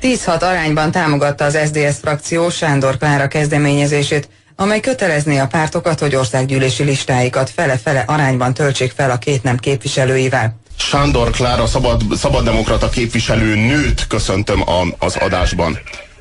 10-6 arányban támogatta az SZDSZ frakció Sándor Klára kezdeményezését, amely kötelezné a pártokat, hogy országgyűlési listáikat fele-fele arányban töltsék fel a két nem képviselőivel. Sándor Klára szabaddemokrata képviselő nőt köszöntöm az adásban.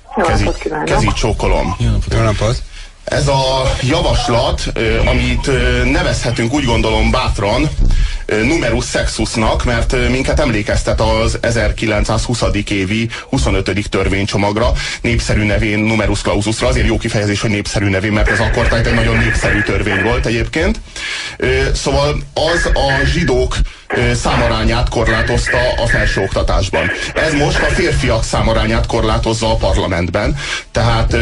Kezi csókolom. Jó napot! Ez a javaslat, amit nevezhetünk, úgy gondolom bátran, numerus sexusnak, mert minket emlékeztet az 1920. évi 25. törvénycsomagra, népszerű nevén numerus claususra. Azért jó kifejezés, hogy népszerű nevén, mert ez akkor egy nagyon népszerű törvény volt egyébként. Szóval az a zsidók számarányát korlátozta a felsőoktatásban. Ez most a férfiak számarányát korlátozza a parlamentben, tehát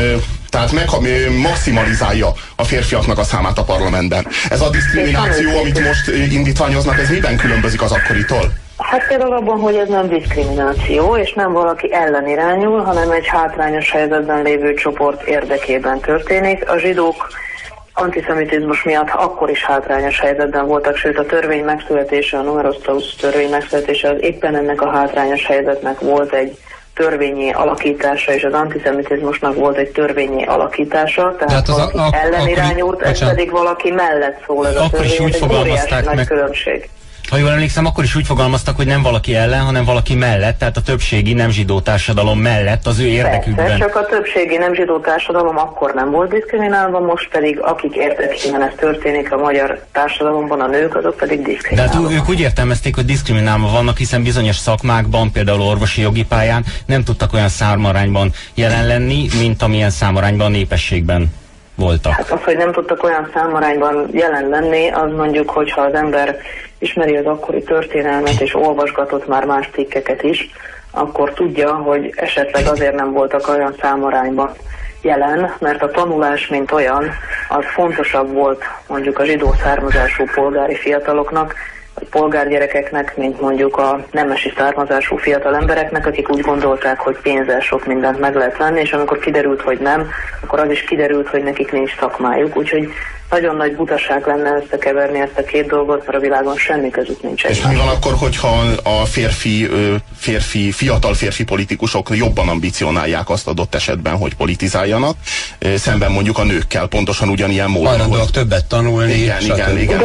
maximalizálja a férfiaknak a számát a parlamentben. Ez a diszkrimináció, amit most indítványoznak, ez miben különbözik az akkoritól? Hát például abban, hogy ez nem diszkrimináció, és nem valaki ellen irányul, hanem egy hátrányos helyzetben lévő csoport érdekében történik. A zsidók antiszemitizmus miatt akkor is hátrányos helyzetben voltak, sőt a törvény megszületése, a numerus clausus törvény megszületése az éppen ennek a hátrányos helyzetnek volt egy törvényi alakítása, és az antiszemitizmusnak volt egy törvényi alakítása, tehát valaki ellenirányult, ez pedig valaki mellett szól ez a törvény, ez egy óriási nagy különbség. Ha jól emlékszem, akkor is úgy fogalmaztak, hogy nem valaki ellen, hanem valaki mellett, tehát a többségi nem zsidó társadalom mellett az ő érdekükben. Persze, csak a többségi nem zsidó társadalom akkor nem volt diszkriminálva, most pedig akik érdekében ez történik a magyar társadalomban, a nők, azok pedig diszkriminálva. De hát ők úgy értelmezték, hogy diszkriminálva vannak, hiszen bizonyos szakmákban, például orvosi jogi pályán nem tudtak olyan számarányban jelen lenni, mint amilyen számarányban népességben voltak. Hát az, hogy nem tudtak olyan számarányban jelen lenni, az mondjuk, hogyha az ember ismeri az akkori történelmet és olvasgatott már más cikkeket is, akkor tudja, hogy esetleg azért nem voltak olyan számarányban jelen, mert a tanulás, mint olyan, az fontosabb volt mondjuk a zsidó származású polgári fiataloknak, vagy polgárgyerekeknek, mint mondjuk a nemesi származású fiatal embereknek, akik úgy gondolták, hogy pénzzel sok mindent meg lehet venni, és amikor kiderült, hogy nem, akkor az is kiderült, hogy nekik nincs szakmájuk. Úgyhogy nagyon nagy butaság lenne összekeverni ezt a két dolgot, mert a világon semmi közük nincs. És mi van akkor, hogyha a fiatal férfi politikusok jobban ambicionálják azt adott esetben, hogy politizáljanak, szemben mondjuk a nőkkel, pontosan ugyanilyen módon. Hajlandóak többet tanulni. Igen.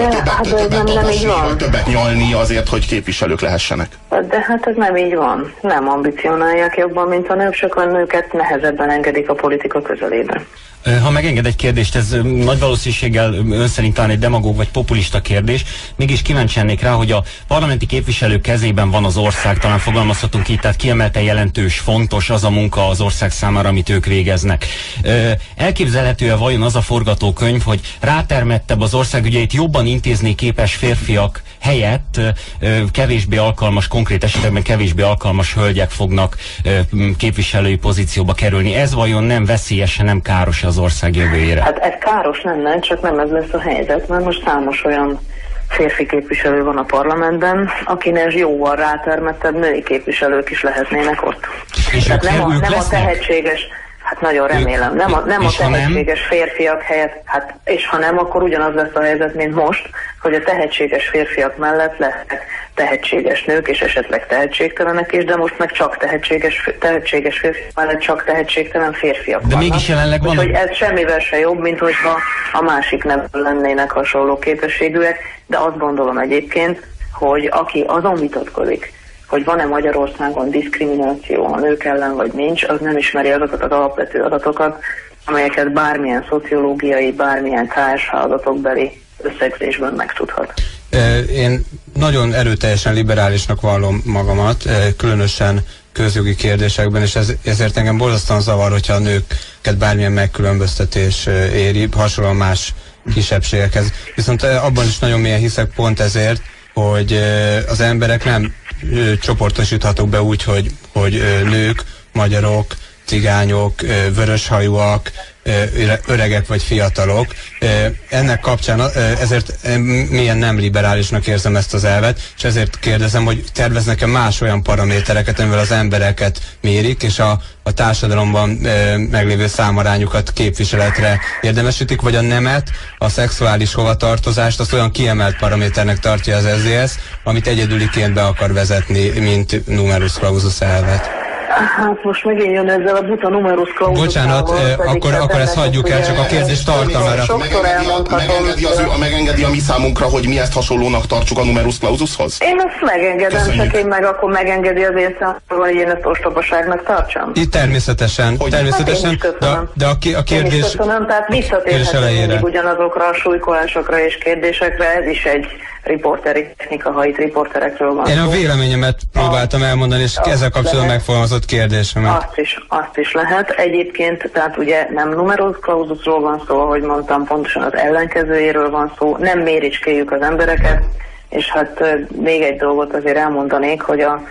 Többet nyalni azért, hogy képviselők lehessenek. De hát ez nem így van. Nem ambicionálják jobban, mint a nők, csak a nőket nehezebben engedik a politika közelébe. Ha megenged egy kérdést, ez nagy valószínűséggel ön szerint talán egy demagóg vagy populista kérdés, mégis kíváncsi lennék rá, hogy a parlamenti képviselők kezében van az ország, talán fogalmazhatunk így, tehát kiemelten jelentős, fontos az a munka az ország számára, amit ők végeznek. Elképzelhető-e vajon az a forgatókönyv, hogy rátermettebb az ország ügyeit jobban intézni képes férfiak helyett kevésbé alkalmas, konkrét esetekben kevésbé alkalmas hölgyek fognak képviselői pozícióba kerülni? Ez vajon nem veszélyesen, nem káros az ország jövőjére? Hát ez káros lenne, csak nem ez lesz a helyzet, mert most számos olyan férfi képviselő van a parlamentben, akinek jóval rátermettebb női képviselők is lehetnének ott. És tehát nem a tehetséges, hát nagyon remélem, nem a tehetséges férfiak helyett, hát és ha nem, akkor ugyanaz lesz a helyzet, mint most, hogy a tehetséges férfiak mellett lehetnek tehetséges nők, és esetleg tehetségtelenek is, de most meg csak tehetséges férfiak mellett csak tehetségtelen férfiak vannak. De mégis jelenleg van. Úgyhogy ez semmivel se jobb, mint hogyha a másik nem lennének hasonló képességűek, de azt gondolom egyébként, hogy aki azon vitatkozik, hogy van-e Magyarországon diszkrimináció a nők ellen, vagy nincs, az nem ismeri azokat az alapvető adatokat, amelyeket bármilyen szociológiai, bármilyen KSH adatokbeli összegzésben megtudhat. Én nagyon erőteljesen liberálisnak vallom magamat, különösen közjogi kérdésekben, és ezért engem borzasztóan zavar, hogyha a nőket bármilyen megkülönböztetés éri, hasonlóan más kisebbségekhez. Viszont abban is nagyon mélyen hiszek pont ezért, hogy az emberek nem csoportosíthatók be úgy, hogy nők, magyarok, cigányok, vöröshajúak, öregek vagy fiatalok. Ennek kapcsán ezért milyen nem liberálisnak érzem ezt az elvet, és ezért kérdezem, hogy terveznek-e más olyan paramétereket, amivel az embereket mérik, és a társadalomban meglévő számarányukat képviseletre érdemesítik, vagy a nemet, a szexuális hovatartozást, azt olyan kiemelt paraméternek tartja az SZDSZ, amit egyedüliként be akar vezetni, mint numerus clausus elvet. Hát most megint jön ezzel a buta numerus clausus. Bocsánat, akkor ezt hagyjuk el, csak a kérdés tartalmára. Megengedi a mi számunkra, hogy mi ezt hasonlónak tartsuk a numerus clausushoz? Én ezt megengedem, csak én meg akkor megengedi az én számomra, hogy én ezt ostobaságnak tartsam. Itt természetesen, de a kérdés... Köszönöm, tehát visszatérhetünk mindig ugyanazokra a súlykolásokra és kérdésekre, ez is egy riporteri technika, ha itt riporterekről van. Én a véleményemet próbáltam elmondani, és ezzel kapcsolatban megfogalmazott kérdésemet. Azt is lehet. Egyébként, tehát ugye nem numerus claususról van szó, ahogy mondtam, pontosan az ellenkezőjéről van szó, nem méricskéljük az embereket, és hát még egy dolgot azért elmondanék, hogy a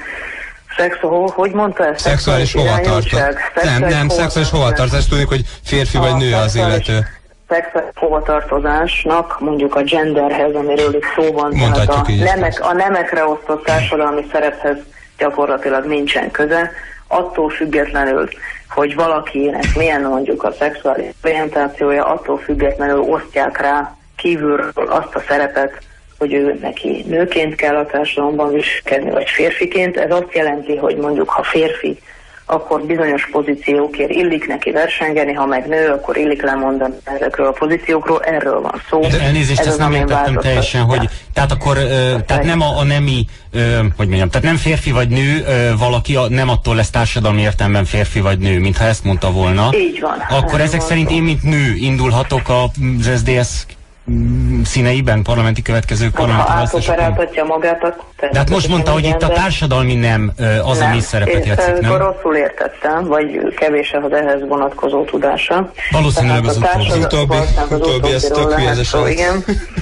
hogy mondta ezt? Szexuális hovatartozás. Nem, szexuális hovatartozás. Tudjuk, hogy férfi vagy nő az illető. Szexuális hovatartozásnak, mondjuk a genderhez, amiről itt szó van, tehát a nemekre osztott társadalmi szerephez gyakorlatilag nincsen köze, attól függetlenül, hogy valakinek milyen mondjuk a szexuális orientációja, attól függetlenül osztják rá kívülről azt a szerepet, hogy ő neki nőként kell a társadalomban viselkedni, vagy férfiként. Ez azt jelenti, hogy mondjuk ha férfi, akkor bizonyos pozíciókért illik neki versengeni, ha meg nő, akkor illik lemondani ezekről a pozíciókról, erről van szó. De elnézést, ezt nem értettem teljesen, hogy tehát akkor tehát nem a nemi, hogy mondjam, tehát nem férfi vagy nő valaki, nem attól lesz társadalmi értelemben férfi vagy nő, mintha ezt mondta volna. Így van. Akkor ezek szerint én, mint nő indulhatok az SZDSZ színeiben, parlamenti következő parlamenti választásokon. Ha átoperáltatja magát, akkor... De hát most mondta, hogy itt a társadalmi nem az, ami szerepet játszik, nem? Rosszul értettem, vagy kevés az ehhez vonatkozó tudása. Valószínűleg az utóbbi, ez tök hülye ez a igen.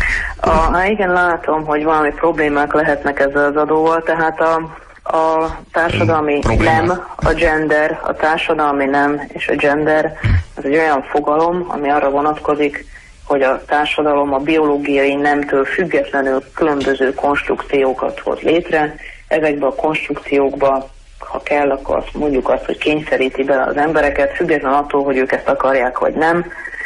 Igen, látom, hogy valami problémák lehetnek ezzel az adóval, tehát a társadalmi nem, a gender, a társadalmi nem és a gender, ez egy olyan fogalom, ami arra vonatkozik, hogy a társadalom a biológiai nemtől függetlenül különböző konstrukciókat hoz létre. Ezekben a konstrukciókba, ha kell, akkor mondjuk azt, hogy kényszeríti bele az embereket, függetlenül attól, hogy ők ezt akarják, vagy nem.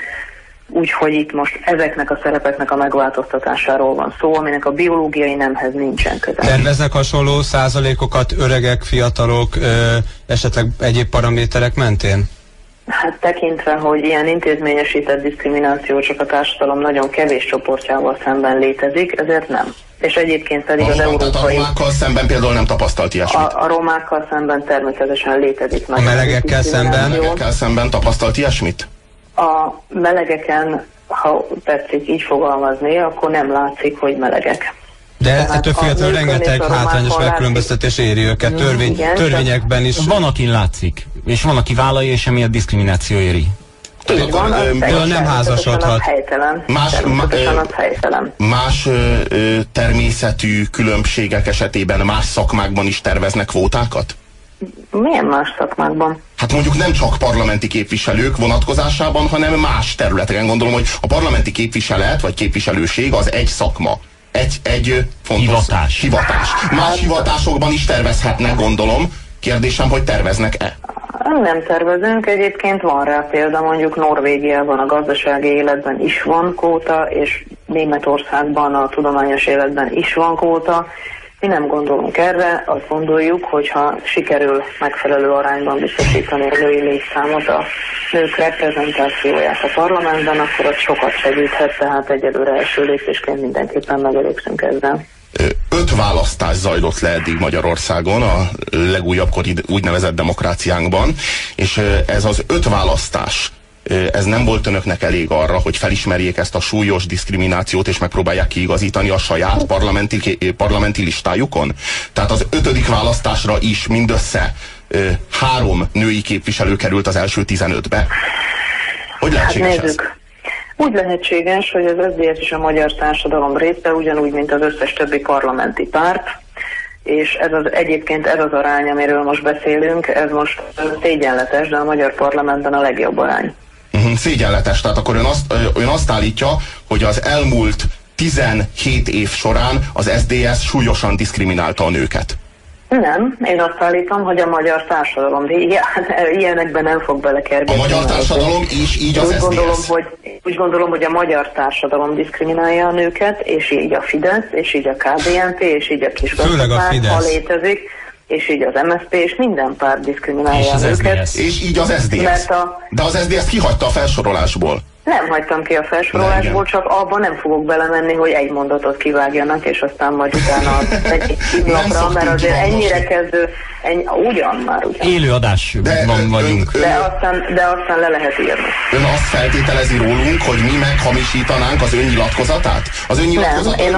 Úgyhogy itt most ezeknek a szerepeknek a megváltoztatásáról van szó, aminek a biológiai nemhez nincsen köze. Terveznek hasonló százalékokat öregek, fiatalok, esetleg egyéb paraméterek mentén? Hát tekintve, hogy ilyen intézményesített diszkrimináció csak a társadalom nagyon kevés csoportjával szemben létezik, ezért nem. És egyébként pedig az európai... A romákkal szemben például nem tapasztalt ilyesmit? A romákkal szemben természetesen létezik. A melegekkel szemben? A melegekkel szemben tapasztalt ilyesmit? A melegeken, ha tetszik így fogalmazni, akkor nem látszik, hogy melegek. De ettől függetlenül rengeteg hátrányos megkülönböztetés éri őket, törvényekben is. Van, akin látszik, és van, aki vállalja, és emiatt diszkrimináció éri. Így van, az nem házasodhat. Más természetű különbségek esetében más szakmákban is terveznek kvótákat? Milyen más szakmákban? Hát mondjuk nem csak parlamenti képviselők vonatkozásában, hanem más területeken. Gondolom, hogy a parlamenti képviselet vagy képviselőség az egy szakma. Egy fontos hivatás. Más hivatásokban is tervezhetnek, gondolom. Kérdésem, hogy terveznek-e? Nem tervezünk, egyébként van rá példa, mondjuk Norvégiában a gazdasági életben is van kvóta, és Németországban a tudományos életben is van kvóta. Mi nem gondolunk erre, azt gondoljuk, hogyha sikerül megfelelő arányban biztosítani a női létszámot, a nők reprezentációját a parlamentben, akkor az sokat segíthet, tehát egyelőre első lépésként mindenképpen megelégszünk ezzel. 5 választás zajlott le eddig Magyarországon, a legújabb úgynevezett demokráciánkban, és ez az 5 választás, ez nem volt önöknek elég arra, hogy felismerjék ezt a súlyos diszkriminációt, és megpróbálják kiigazítani a saját parlamenti listájukon? Tehát az 5. választásra is mindössze 3 női képviselő került az első 15-be. Hogy lehetséges ez? Úgy lehetséges, hogy az SZDSZ is a magyar társadalom része, ugyanúgy, mint az összes többi parlamenti párt, és egyébként ez az arány, amiről most beszélünk, ez most szégyenletes, de a magyar parlamentben a legjobb arány. Szégyenletes, tehát akkor ön azt állítja, hogy az elmúlt 17 év során az SZDSZ súlyosan diszkriminálta a nőket. Nem, én azt állítom, hogy a magyar társadalom, de ilyenekben nem fog belekergetni. A magyar társadalom is így az SZDSZ? Úgy gondolom, hogy a magyar társadalom diszkriminálja a nőket, és így a Fidesz, és így a KDNP, és így a Kisgazdaság, ha létezik. és így az MSZP, és minden párt diszkriminálja őket. És így az SZDSZ. De az SZDSZ kihagyta a felsorolásból. Nem hagytam ki a felsorolásból, csak abban nem fogok belemenni, hogy egy mondatot kivágjanak, és aztán majd utána egy lapra, mert azért ennyire kezdő, ugyan. Élő adásban vagyunk. De aztán le lehet írni. Ön azt feltételezi rólunk, hogy mi meghamisítanánk az önnyilatkozatát? Az önnyilatkozat nem,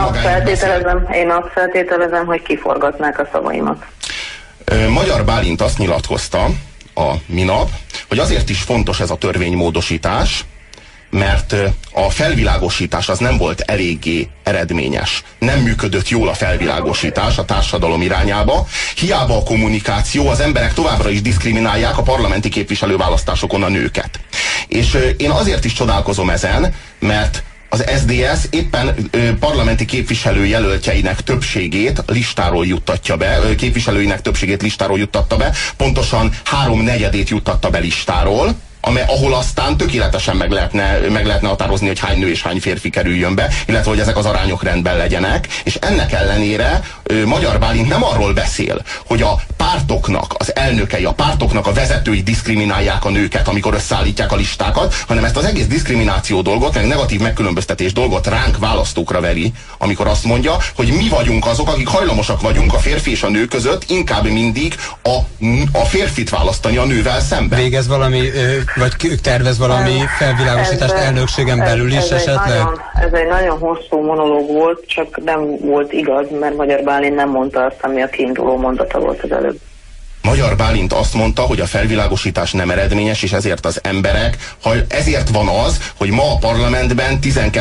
én azt feltételezem, hogy kiforgatnák a szavaimat. Magyar Bálint azt nyilatkozta a minap, hogy azért is fontos ez a törvénymódosítás, mert a felvilágosítás az nem volt eléggé eredményes. Nem működött jól a felvilágosítás a társadalom irányába. Hiába a kommunikáció, az emberek továbbra is diszkriminálják a parlamenti képviselőválasztásokon a nőket. És én azért is csodálkozom ezen, mert az SZDSZ éppen parlamenti képviselőjelöltjeinek többségét listáról juttatja be, képviselőinek többségét listáról juttatta be, pontosan 3/4 juttatta be listáról, ahol aztán tökéletesen meg lehetne határozni, hogy hány nő és hány férfi kerüljön be, illetve hogy ezek az arányok rendben legyenek, és ennek ellenére Magyar Bálint nem arról beszél, hogy a pártoknak az elnökei, a pártoknak a vezetői diszkriminálják a nőket, amikor összeállítják a listákat, hanem ezt az egész diszkrimináció dolgot, meg negatív megkülönböztetés dolgot ránk választókra veri, amikor azt mondja, hogy mi vagyunk azok, akik hajlamosak vagyunk a férfi és a nő között inkább mindig a férfit választani a nővel szemben. Végez valami vagy tervez valami felvilágosítást elnökségen belül is esetleg? Ez egy nagyon hosszú monológ volt, csak nem volt igaz, mert Magyar Bálint nem mondta azt, ami a kiinduló mondata volt az előbb. Magyar Bálint azt mondta, hogy a felvilágosítás nem eredményes, és ezért az emberek, ezért van az, hogy ma a parlamentben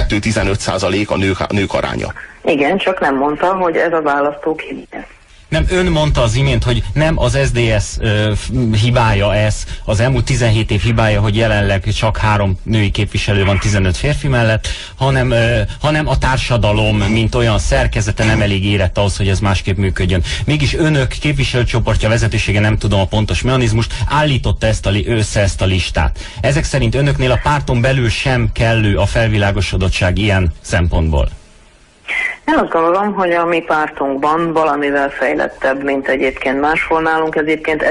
12-15% a nők aránya. Igen, csak nem mondta, hogy ez a választók hibája. Nem, ön mondta az imént, hogy nem az SZDSZ hibája ez, az elmúlt 17 év hibája, hogy jelenleg csak 3 női képviselő van 15 férfi mellett, hanem a társadalom, mint olyan szerkezete nem elég érett ahhoz, hogy ez másképp működjön. Mégis önök képviselőcsoportja vezetősége, nem tudom a pontos mechanizmust, állította össze ezt a listát. Ezek szerint önöknél a párton belül sem kellő a felvilágosodottság ilyen szempontból. Én azt gondolom, hogy a mi pártunkban valamivel fejlettebb, mint egyébként máshol nálunk. Egyébként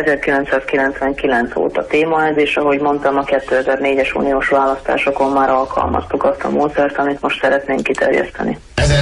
1999 óta téma ez, és ahogy mondtam, a 2004-es uniós választásokon már alkalmaztuk azt a módszert, amit most szeretnénk kiterjeszteni.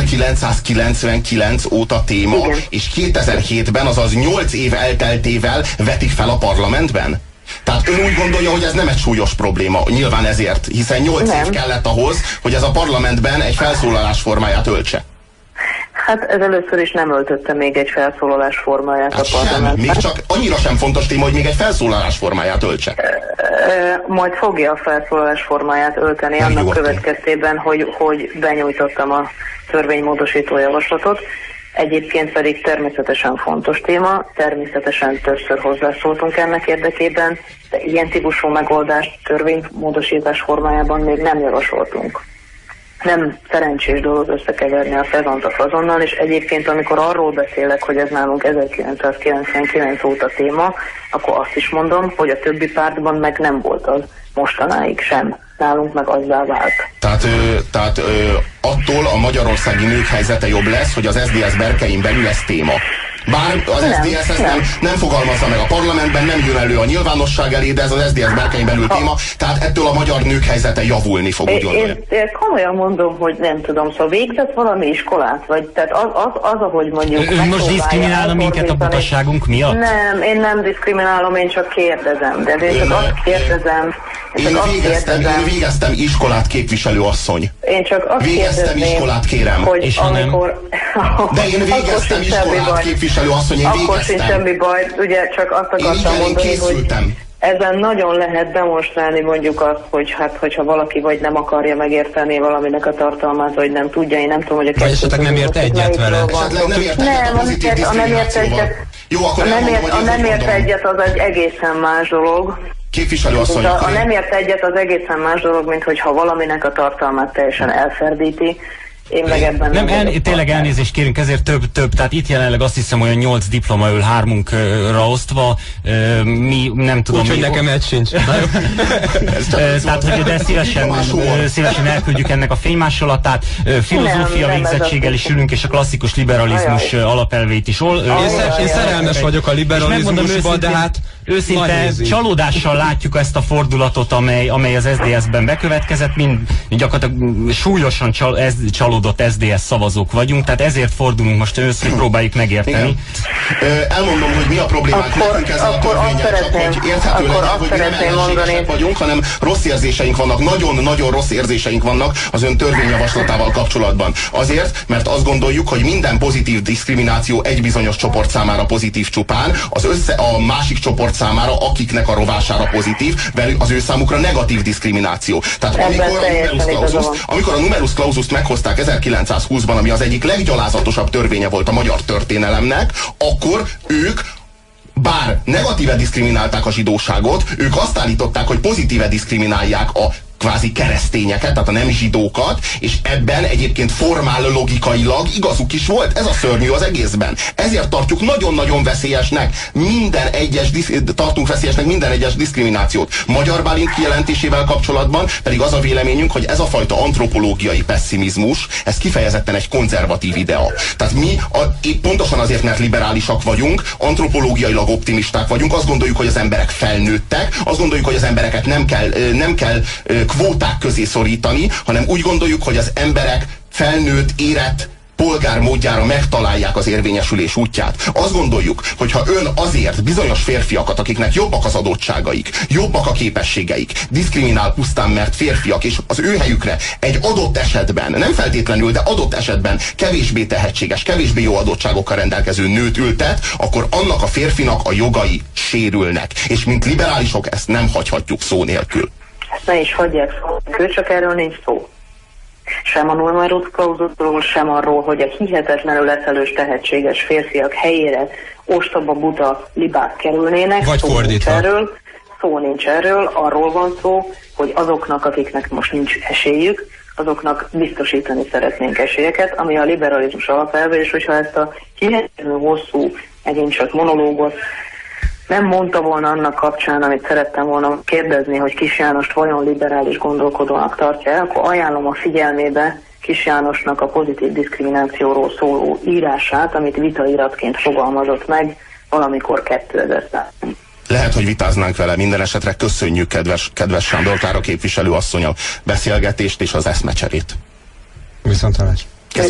1999 óta téma, igen. És 2007-ben, azaz 8 év elteltével vetik fel a parlamentben? Tehát ön úgy gondolja, hogy ez nem egy súlyos probléma, nyilván ezért, hiszen 8 év kellett ahhoz, hogy ez a parlamentben egy felszólalás formáját öltse. Hát ez először is nem öltötte még egy felszólalás formáját a parlamentben. Még csak annyira sem fontos téma, hogy még egy felszólalás formáját öltse. Majd fogja a felszólalás formáját ölteni annak következtében, hogy benyújtottam a törvénymódosító javaslatot. Egyébként pedig természetesen fontos téma, természetesen többször hozzászóltunk ennek érdekében, de ilyen típusú megoldást törvénymódosítás formájában még nem javasoltunk. Nem szerencsés dolog összekeverni a szezont a fazonnal, és egyébként amikor arról beszélek, hogy ez nálunk 1999 óta téma, akkor azt is mondom, hogy a többi pártban meg nem volt az mostanáig sem. Nálunk meg azzá vált. Tehát attól a magyarországi nők helyzete jobb lesz, hogy az SZDSZ berkein belül ez téma. Bár az SZDSZ ezt nem fogalmazza meg a parlamentben, nem jön elő a nyilvánosság elé, de ez az SZDSZ berkein belül téma, tehát ettől a magyar nők helyzete javulni fog, úgy gondolja. Én komolyan mondom, hogy nem tudom, szóval végzett valami iskolát, vagy tehát az ahogy mondjuk... Ön most diszkriminálna minket a butasságunk miatt? Nem, én nem diszkriminálom, én csak kérdezem, de én csak azt kérdezem... Én végeztem iskolát, képviselő asszony. Én csak azt végeztem iskolát, kérem. Hogy és amikor... De én végeztem iskolát, képviselő asszony, én végeztem. Akkor sincs semmi baj, ugye csak azt akartam mondani, hogy ezen nagyon lehet demonstrálni mondjuk azt, hogy hát, hogyha valaki vagy nem akarja megérteni valaminek a tartalmát, vagy nem tudja, én nem tudom, hogy a vagy esetleg nem ért egyet vele. Esetleg nem ért egyet a pozitív diszkriminációval. Jó, akkor a nem ért egyet az egy egészen más dolog. Képviselőasszony. A nem ért egyet az egészen más dolog, mint hogyha valaminek a tartalmát teljesen elferdíti, Én meg ebben nem tényleg elnézést kérünk, ezért több, tehát itt jelenleg azt hiszem olyan 8 diploma ül 3-unkra osztva, mi nem tudom. Úgyhogy nekem egy sincs. Tehát, hogy de szívesen elküldjük ennek a fénymásolatát, filozófia végzettséggel is ülünk, és a klasszikus liberalizmus alapelveit is. Én szerelmes vagyok a liberalizmusba, de hát őszinte csalódással látjuk ezt a fordulatot, amely az SZDSZ-ben bekövetkezett, gyakorlatilag súlyosan csalódott SZDSZ szavazók vagyunk, tehát ezért fordulunk most össze, próbáljuk megérteni. Elmondom, hogy mi a problémánk nekünk ezzel a törvényel, csak hogy érthető legyen, hogy mi nem ellenségesek vagyunk, hanem rossz érzéseink vannak, nagyon-nagyon rossz érzéseink vannak az ön törvényjavaslatával kapcsolatban. Azért, mert azt gondoljuk, hogy minden pozitív diszkrimináció egy bizonyos csoport számára pozitív csupán, a másik csoport számára, akiknek a rovására pozitív, az ő számukra negatív diszkrimináció. Tehát amikor a numerus clausust meghozták 1920-ban, ami az egyik leggyalázatosabb törvénye volt a magyar történelemnek, akkor ők bár negatíve diszkriminálták a zsidóságot, ők azt állították, hogy pozitíve diszkriminálják a kvázi keresztényeket, tehát a nem zsidókat, és ebben egyébként formál logikailag igazuk is volt. Ez a szörnyű az egészben. Ezért tartjuk nagyon-nagyon veszélyesnek tartunk veszélyesnek minden egyes diszkriminációt. Magyar Bálint kijelentésével kapcsolatban pedig az a véleményünk, hogy ez a fajta antropológiai pesszimizmus, ez kifejezetten egy konzervatív idea. Tehát mi pontosan azért, mert liberálisak vagyunk, antropológiailag optimisták vagyunk, azt gondoljuk, hogy az emberek felnőttek, azt gondoljuk, hogy az embereket nem kell kvóták közé szorítani, hanem úgy gondoljuk, hogy az emberek felnőtt, érett polgár módjára megtalálják az érvényesülés útját. Azt gondoljuk, hogy ha ön azért bizonyos férfiakat, akiknek jobbak az adottságaik, jobbak a képességeik, diszkriminál pusztán, mert férfiak, és az ő helyükre egy adott esetben, nem feltétlenül, de adott esetben kevésbé tehetséges, kevésbé jó adottságokkal rendelkező nőt ültet, akkor annak a férfinak a jogai sérülnek. És mint liberálisok ezt nem hagyhatjuk szó nélkül. Ezt ne is hagyják szó, csak erről nincs szó. Sem a numerus claususról, sem arról, hogy a hihetetlenül lefelős tehetséges férfiak helyére ostoba, buta libák kerülnének. Vagy fordítva. Szó nincs erről, arról van szó, hogy azoknak, akiknek most nincs esélyük, azoknak biztosítani szeretnénk esélyeket, ami a liberalizmus alapelve, és hogyha ezt a hihetetlenül hosszú, megint csak monológot nem mondta volna annak kapcsán, amit szerettem volna kérdezni, hogy Kis Jánost vajon liberális gondolkodónak tartja el, akkor ajánlom a figyelmébe Kis Jánosnak a pozitív diszkriminációról szóló írását, amit vitairatként fogalmazott meg valamikor 2000-ben. Lehet, hogy vitáznánk vele, minden esetre köszönjük kedves Sándor Klára képviselő asszony a beszélgetést és az eszmecserét. Viszontlátásra.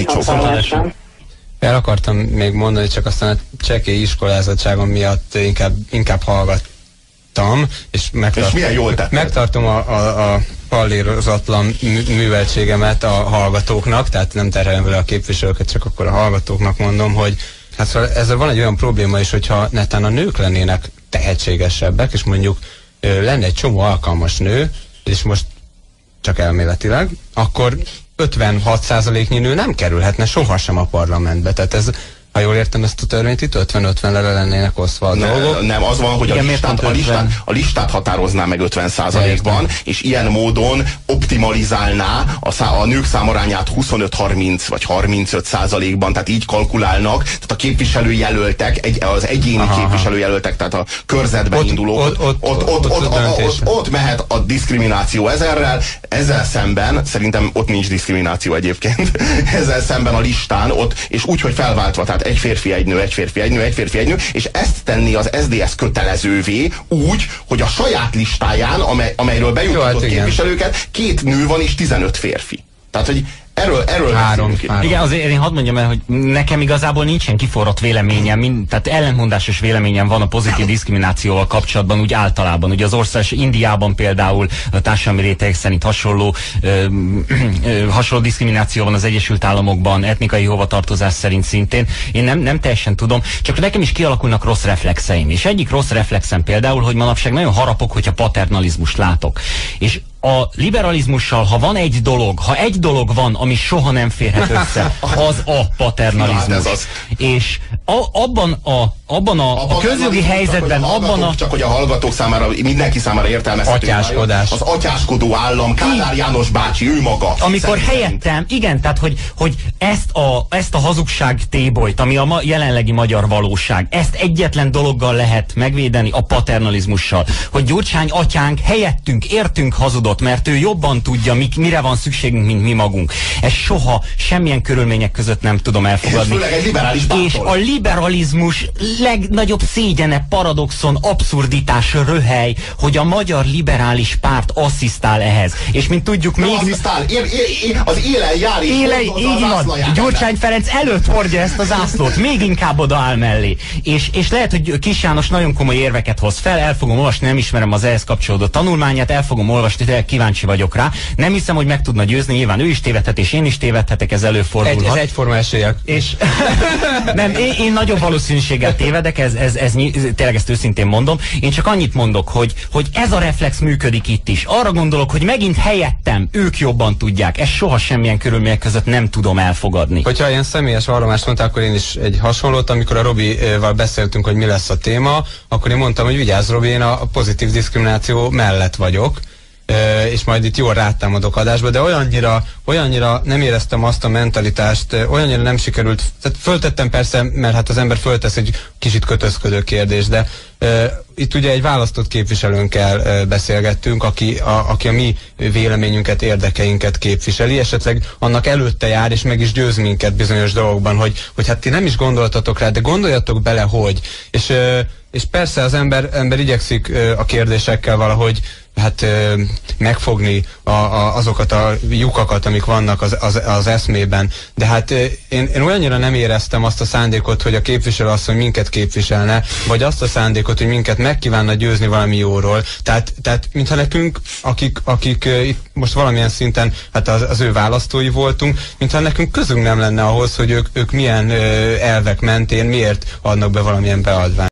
El akartam még mondani, csak aztán a csekély iskolázottságom miatt inkább hallgattam, és milyen jól tetted. Megtartom a pallérozatlan műveltségemet a hallgatóknak, tehát nem terhelem vele a képviselőket, csak akkor a hallgatóknak mondom, hogy hát szóval ezzel van egy olyan probléma is, hogyha netán a nők lennének tehetségesebbek, és mondjuk lenne egy csomó alkalmas nő, és most csak elméletileg, akkor 56%-nyi nő nem kerülhetne sohasem a parlamentbe. Tehát ez, ha jól értem ezt a törvényt, itt 50-50-re lennének osztva a dolgok. Nem, az van, hogy a listát határozná meg 50%-ban, és ilyen módon optimalizálná a nők számarányát 25-30 vagy 35%-ban, tehát így kalkulálnak, tehát a képviselőjelöltek, az egyéni képviselőjelöltek, tehát a körzetben indulók, ott mehet a diszkrimináció ezzel szemben, szerintem ott nincs diszkrimináció egyébként, ezzel szemben a listán ott, és úgy, hogy felváltva, tehát egy férfi, egy nő, egy férfi, egy nő, egy férfi, egy nő, és ezt tenni az SZDSZ kötelezővé úgy, hogy a saját listáján, amelyről bejutatott képviselőket, 2 nő van és 15 férfi. Tehát, hogy erről 3. Igen, azért én hadd mondjam el, hogy nekem igazából nincsen kiforrott véleményem, tehát ellentmondásos véleményem van a pozitív diszkriminációval kapcsolatban, úgy általában. Ugye az ország Indiában például a társadalmi rétegek szerint hasonló diszkrimináció van, az Egyesült Államokban, etnikai hovatartozás szerint szintén. Én nem teljesen tudom, csak nekem is kialakulnak rossz reflexeim. És egyik rossz reflexem például, hogy manapság nagyon harapok, hogyha paternalizmust látok. És a liberalizmussal, ha egy dolog van, ami soha nem férhet össze, az a paternalizmus. És abban a közjogi helyzetben, csak hogy a hallgatók számára, mindenki számára értelmezhető. Atyáskodás. Az atyáskodó állam, Kádár János bácsi, ő maga. Amikor helyettem, igen, tehát hogy ezt a hazugság tébolyt, ami a jelenlegi magyar valóság, ezt egyetlen dologgal lehet megvédeni, a paternalizmussal. Hogy Gyurcsány atyánk helyettünk, értünk hazudott, mert ő jobban tudja, mire van szükségünk, mint mi magunk. Ez soha, semmilyen körülmények között nem tudom elfogadni. És főleg egy liberális és a liberalizmus legnagyobb szégyene, paradoxon, abszurditás, röhely, hogy a magyar liberális párt asszisztál ehhez. És mint tudjuk, még... asszisztál, az élen jár és így van. Gyurcsány Ferenc előtt hordja ezt az zászlót, még inkább odaáll mellé. És lehet, hogy Kis János nagyon komoly érveket hoz fel, el fogom olvasni, nem ismerem az ehhez kapcsolódó tanulmányát, el fogom olvasni, tényleg kíváncsi vagyok rá. Nem hiszem, hogy meg tudna győzni, nyilván ő is tévedhet, és én is tévedhetek, ez előfordulhat. Ez egyforma esélyek. És nem, én nagyobb valószínűséggel tévedek, ez tényleg ezt őszintén mondom. Én csak annyit mondok, hogy ez a reflex működik itt is. Arra gondolok, hogy megint helyettem, ők jobban tudják. Ezt soha semmilyen körülmények között nem tudom elfogadni. Hogyha ilyen személyes vallomást mondta, akkor én is egy hasonlót, amikor a Robival beszéltünk, hogy mi lesz a téma, akkor én mondtam, hogy vigyázz Robi, én a pozitív diszkrimináció mellett vagyok, és majd itt jól rátámadok adásba, de olyannyira nem éreztem azt a mentalitást, olyannyira nem sikerült, tehát föltettem persze, mert hát az ember föltesz egy kicsit kötözködő kérdést, de itt ugye egy választott képviselőnkkel beszélgettünk, aki a mi véleményünket, érdekeinket képviseli, esetleg annak előtte jár, és meg is győz minket bizonyos dolgokban, hogy hát ti nem is gondoltatok rá, de gondoljatok bele, hogy. És persze az ember igyekszik a kérdésekkel valahogy megfogni azokat a lyukakat, amik vannak az eszmében. De hát én olyannyira nem éreztem azt a szándékot, hogy a képviselő asszony minket képviselne, vagy azt a szándékot, hogy minket megkívánna győzni valami jóról. Tehát mintha nekünk, akik itt most valamilyen szinten hát az ő választói voltunk, mintha nekünk közünk nem lenne ahhoz, hogy ők milyen elvek mentén miért adnak be valamilyen beadványt.